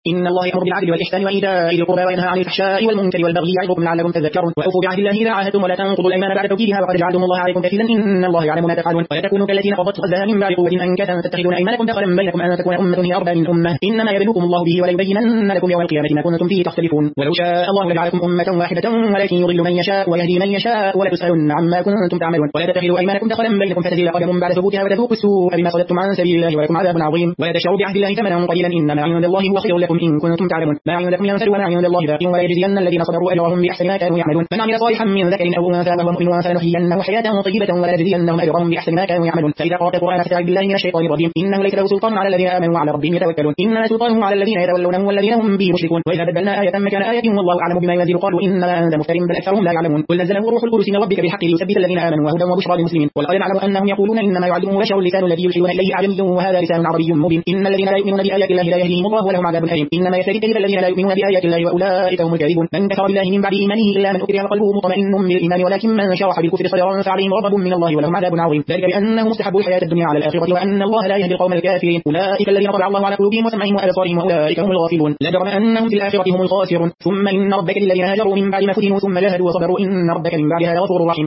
إن الله يأمر بالعدل والإحسان وإيتاء ذي القربى وينهى عن الفحشاء والمنكر والبغي يعظكم لعلكم تذكرون وأوفوا بعهد الله إذا عاهدتم ولا تنقضوا الأيمان بعد توكيدها وقد جعلتم الله عليكم كفيلا إن الله يعلم ما تفعلون ولا تكونوا كالتي نقضت غزلها من بعد قوة أنكثا تتخذون أيمانكم دخلا بينكم أن تكون أمة هي أربى من أمة إنما يبلوكم الله به وليبينن لكم يوم القيامة ما كنتم فيه تختلفون ولو شاء الله لجعلكم أمة واحدة ولكن يضل من يشاء ويهدي من يشاء ولا تسألن عما كنتم تعملون ولا تتخذوا أيمانكم دخلا بينكم فتزيل قدم بعد ثبوتها وتذوقوا السوء بما صددتم عن سبيل الله ولكم عذاب عظيم ولا تشتروا بعهد الله ثمنا قليلا إنما عند الله هو خير لكم إن كنتم تعلمون ما عندكم ينفد وما عند الله باق ولا يجزين الذين صبروا أجرهم بأحسن ما كانوا يعملون من عمل صالحا من ذكر أو أنثى وهو مؤمن فلنحيينه حياة طيبة ولا يجزينهم أجرهم بأحسن ما كانوا يعملون فإذا قرأت القرآن فاستعذ بالله من الشيطان الرجيم إنه ليس له سلطان على الذين آمنوا وعلى ربهم يتوكلون إنما سلطانه على الذين يتولونه والذين هم به مشركون وإذا بدلنا آية مكان آية والله أعلم بما ينزل قالوا إنما أنت مفتر بل أكثرهم لا يعلمون قل نزله روح القدس من ربك بالحق ليثبت الذين آمنوا وهدى وبشرى للمسلمين ولقد نعلم أنهم يقولون إنما يعلمه بشر اللسان الذي يلحدون إليه أعجمي وهذا لسان عربي مبين إن الذين لا يؤمنون بآيات الله لا يهديهم الله ولهم عذاب أليم إنما يستهزئ الذين لا يؤمنون بآيات الله وأولئك هم الكاذبون من كفر بالله من بعد إيمانه إلا من أكره وقلبه مطمئن بالإيمان ولكن من شرح بالكفر صدرا فعليهم غضب من الله ولهم عذاب عظيم ذلك بأنه مستحب الحياة الدنيا على الآخرة وأن الله لا يهدي القوم الكافرين أولئك الذين طبع الله على قلوبهم وسمعهم وأبصارهم وأولئك هم الغافلون لا جرم أنهم في الآخرة هم الخاسرون ثم إن ربك للذين هاجروا من بعد ما فتنوا ثم جاهدوا وصبروا إن ربك من بعدها لغفور رحيم